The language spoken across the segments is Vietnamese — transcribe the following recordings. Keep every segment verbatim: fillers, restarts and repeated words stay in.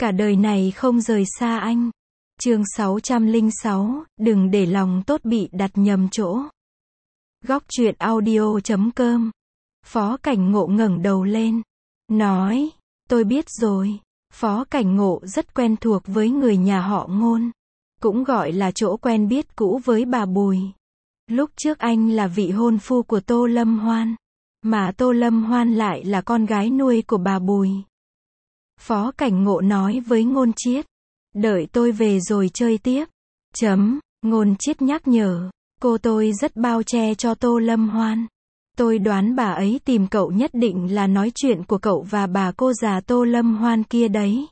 Cả đời này không rời xa anh. Chương sáu trăm lẻ sáu, đừng để lòng tốt bị đặt nhầm chỗ. Góc truyện audio chấm com. Phó Cảnh Ngộ ngẩng đầu lên, nói, tôi biết rồi. Phó Cảnh Ngộ rất quen thuộc với người nhà họ Ngôn, cũng gọi là chỗ quen biết cũ với bà Bùi. Lúc trước anh là vị hôn phu của Tô Lâm Hoan, mà Tô Lâm Hoan lại là con gái nuôi của bà Bùi. Phó Cảnh Ngộ nói với Ngôn Chiết, đợi tôi về rồi chơi tiếp. Chấm, Ngôn Chiết nhắc nhở, cô tôi rất bao che cho Tô Lâm Hoan. Tôi đoán bà ấy tìm cậu nhất định là nói chuyện của cậu và bà cô già Tô Lâm Hoan kia đấy.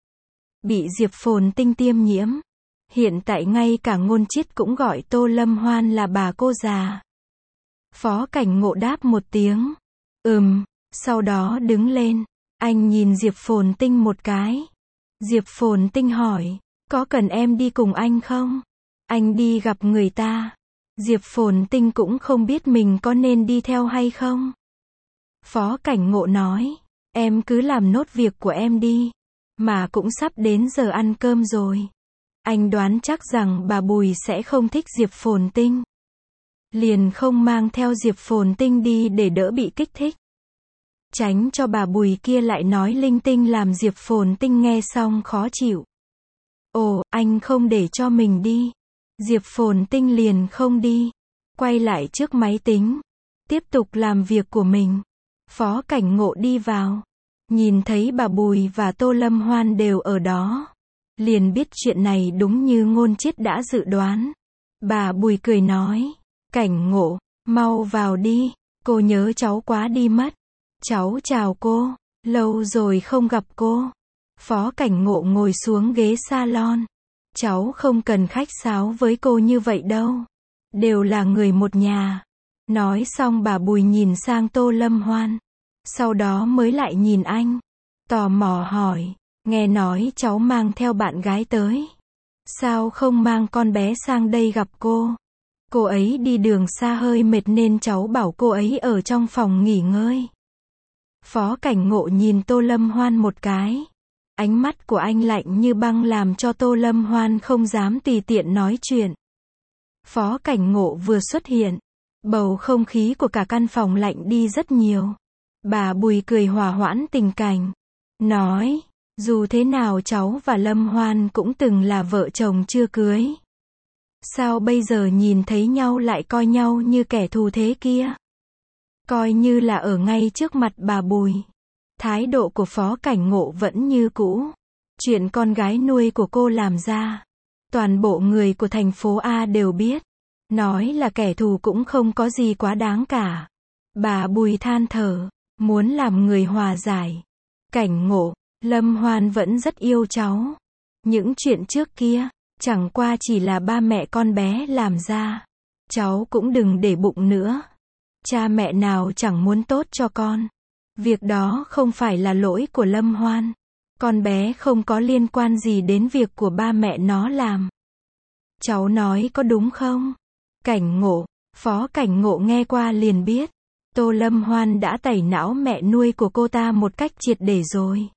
Bị Diệp Phồn Tinh tiêm nhiễm. Hiện tại ngay cả Ngôn Chiết cũng gọi Tô Lâm Hoan là bà cô già. Phó Cảnh Ngộ đáp một tiếng, ừm, sau đó đứng lên. Anh nhìn Diệp Phồn Tinh một cái. Diệp Phồn Tinh hỏi, có cần em đi cùng anh không? Anh đi gặp người ta. Diệp Phồn Tinh cũng không biết mình có nên đi theo hay không. Phó Cảnh Ngộ nói, em cứ làm nốt việc của em đi. Mà cũng sắp đến giờ ăn cơm rồi. Anh đoán chắc rằng bà Bùi sẽ không thích Diệp Phồn Tinh. Liền không mang theo Diệp Phồn Tinh đi để đỡ bị kích thích. Tránh cho bà Bùi kia lại nói linh tinh làm Diệp Phồn Tinh nghe xong khó chịu. Ồ, anh không để cho mình đi. Diệp Phồn Tinh liền không đi. Quay lại trước máy tính. Tiếp tục làm việc của mình. Phó Cảnh Ngộ đi vào. Nhìn thấy bà Bùi và Tô Lâm Hoan đều ở đó. Liền biết chuyện này đúng như Ngôn Chiết đã dự đoán. Bà Bùi cười nói, Cảnh Ngộ, mau vào đi. Cô nhớ cháu quá đi mất. Cháu chào cô, lâu rồi không gặp cô. Phó Cảnh Ngộ ngồi xuống ghế salon. Cháu không cần khách sáo với cô như vậy đâu. Đều là người một nhà. Nói xong bà Bùi nhìn sang Tô Lâm Hoan. Sau đó mới lại nhìn anh. Tò mò hỏi, nghe nói cháu mang theo bạn gái tới. Sao không mang con bé sang đây gặp cô? Cô ấy đi đường xa hơi mệt nên cháu bảo cô ấy ở trong phòng nghỉ ngơi. Phó Cảnh Ngộ nhìn Tô Lâm Hoan một cái. Ánh mắt của anh lạnh như băng làm cho Tô Lâm Hoan không dám tùy tiện nói chuyện. Phó Cảnh Ngộ vừa xuất hiện, bầu không khí của cả căn phòng lạnh đi rất nhiều. Bà Bùi cười hòa hoãn tình cảnh, nói, dù thế nào cháu và Lâm Hoan cũng từng là vợ chồng chưa cưới. Sao bây giờ nhìn thấy nhau lại coi nhau như kẻ thù thế kia? Coi như là ở ngay trước mặt bà Bùi. Thái độ của Phó Cảnh Ngộ vẫn như cũ. Chuyện con gái nuôi của cô làm ra, toàn bộ người của thành phố A đều biết. Nói là kẻ thù cũng không có gì quá đáng cả. Bà Bùi than thở, muốn làm người hòa giải. Cảnh Ngộ, Lâm Hoan vẫn rất yêu cháu. Những chuyện trước kia, chẳng qua chỉ là ba mẹ con bé làm ra. Cháu cũng đừng để bụng nữa. Cha mẹ nào chẳng muốn tốt cho con. Việc đó không phải là lỗi của Lâm Hoan. Con bé không có liên quan gì đến việc của ba mẹ nó làm. Cháu nói có đúng không? Cảnh Ngộ, Phó Cảnh Ngộ nghe qua liền biết. Tô Lâm Hoan đã tẩy não mẹ nuôi của cô ta một cách triệt để rồi.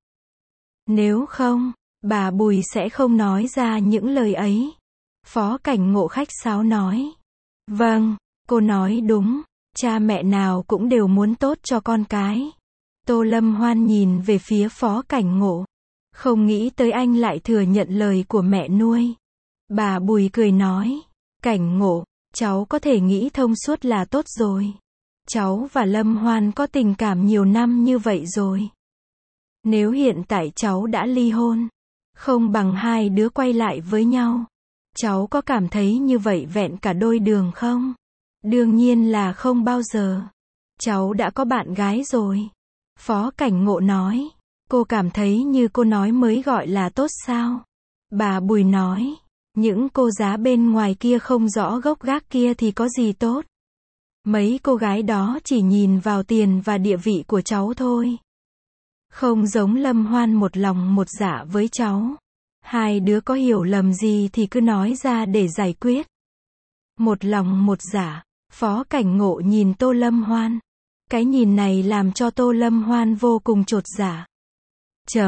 Nếu không, bà Bùi sẽ không nói ra những lời ấy. Phó Cảnh Ngộ khách sáo nói. Vâng, cô nói đúng. Cha mẹ nào cũng đều muốn tốt cho con cái. Tô Lâm Hoan nhìn về phía Phó Cảnh Ngộ. Không nghĩ tới anh lại thừa nhận lời của mẹ nuôi. Bà Bùi cười nói. Cảnh Ngộ, cháu có thể nghĩ thông suốt là tốt rồi. Cháu và Lâm Hoan có tình cảm nhiều năm như vậy rồi. Nếu hiện tại cháu đã ly hôn, không bằng hai đứa quay lại với nhau. Cháu có cảm thấy như vậy vẹn cả đôi đường không? Đương nhiên là không bao giờ. Cháu đã có bạn gái rồi. Phó Cảnh Ngộ nói. Cô cảm thấy như cô nói mới gọi là tốt sao? Bà Bùi nói. Những cô giá bên ngoài kia không rõ gốc gác kia thì có gì tốt. Mấy cô gái đó chỉ nhìn vào tiền và địa vị của cháu thôi. Không giống Lâm Hoan một lòng một dạ với cháu. Hai đứa có hiểu lầm gì thì cứ nói ra để giải quyết. Một lòng một dạ. Phó Cảnh Ngộ nhìn Tô Lâm Hoan. Cái nhìn này làm cho Tô Lâm Hoan vô cùng chột dạ. Chấm,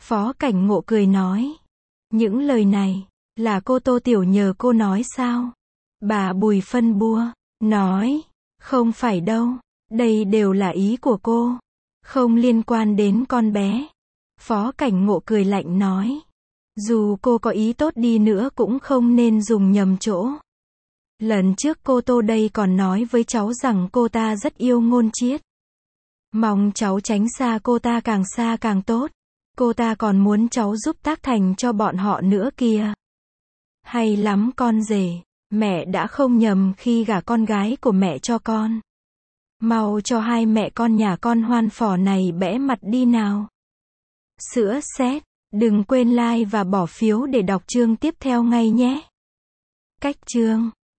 Phó Cảnh Ngộ cười nói. Những lời này, là cô Tô Tiểu nhờ cô nói sao? Bà Bùi phân bua, nói. Không phải đâu, đây đều là ý của cô. Không liên quan đến con bé. Phó Cảnh Ngộ cười lạnh nói. Dù cô có ý tốt đi nữa cũng không nên dùng nhầm chỗ. Lần trước cô Tô đây còn nói với cháu rằng cô ta rất yêu Ngôn Chiết. Mong cháu tránh xa cô ta càng xa càng tốt. Cô ta còn muốn cháu giúp tác thành cho bọn họ nữa kìa. Hay lắm con rể, mẹ đã không nhầm khi gả con gái của mẹ cho con. Mau cho hai mẹ con nhà con hoan phỏ này bẽ mặt đi nào. Sữa sét, đừng quên like và bỏ phiếu để đọc chương tiếp theo ngay nhé. Cách chương